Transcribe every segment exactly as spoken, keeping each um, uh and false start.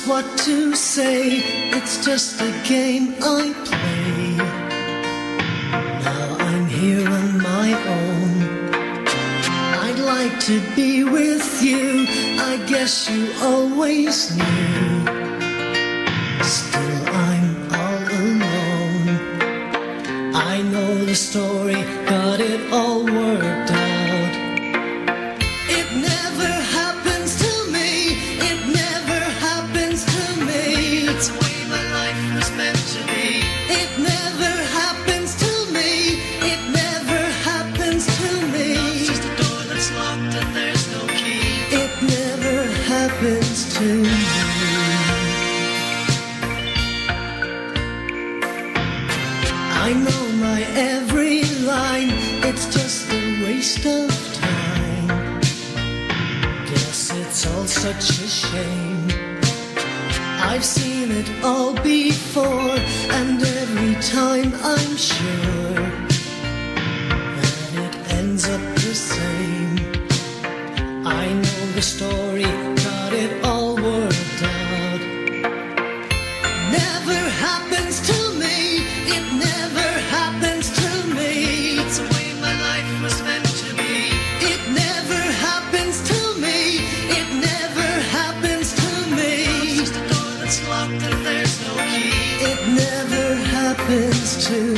what to say. It's just a game I play. Now I'm here on my own. I'd like to be with you. I guess you always knew. Still I'm all alone. I know the story, got it all worked out. It never happens to me. It never happens to me. That's the way my life was meant to be. It never happens to me. It never happens to me. It's just a door that's locked and there's no key. It never happens to me. I know my every line, it's just a waste of time. Guess it's all such a shame. I've seen it all before, and every time I'm sure that it ends up the same. I know the story, got it all worked out. Never happens to me. It never happens to me. It's the way my life was meant to be. It never happens to me. It never happens to me. It's just a door that's locked and there's no key. It never happens to me.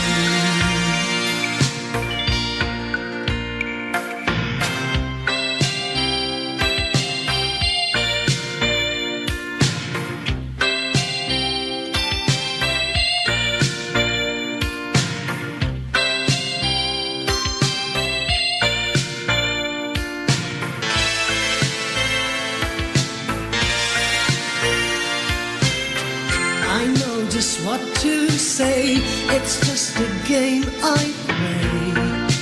I know just what to say. It's just a game I play.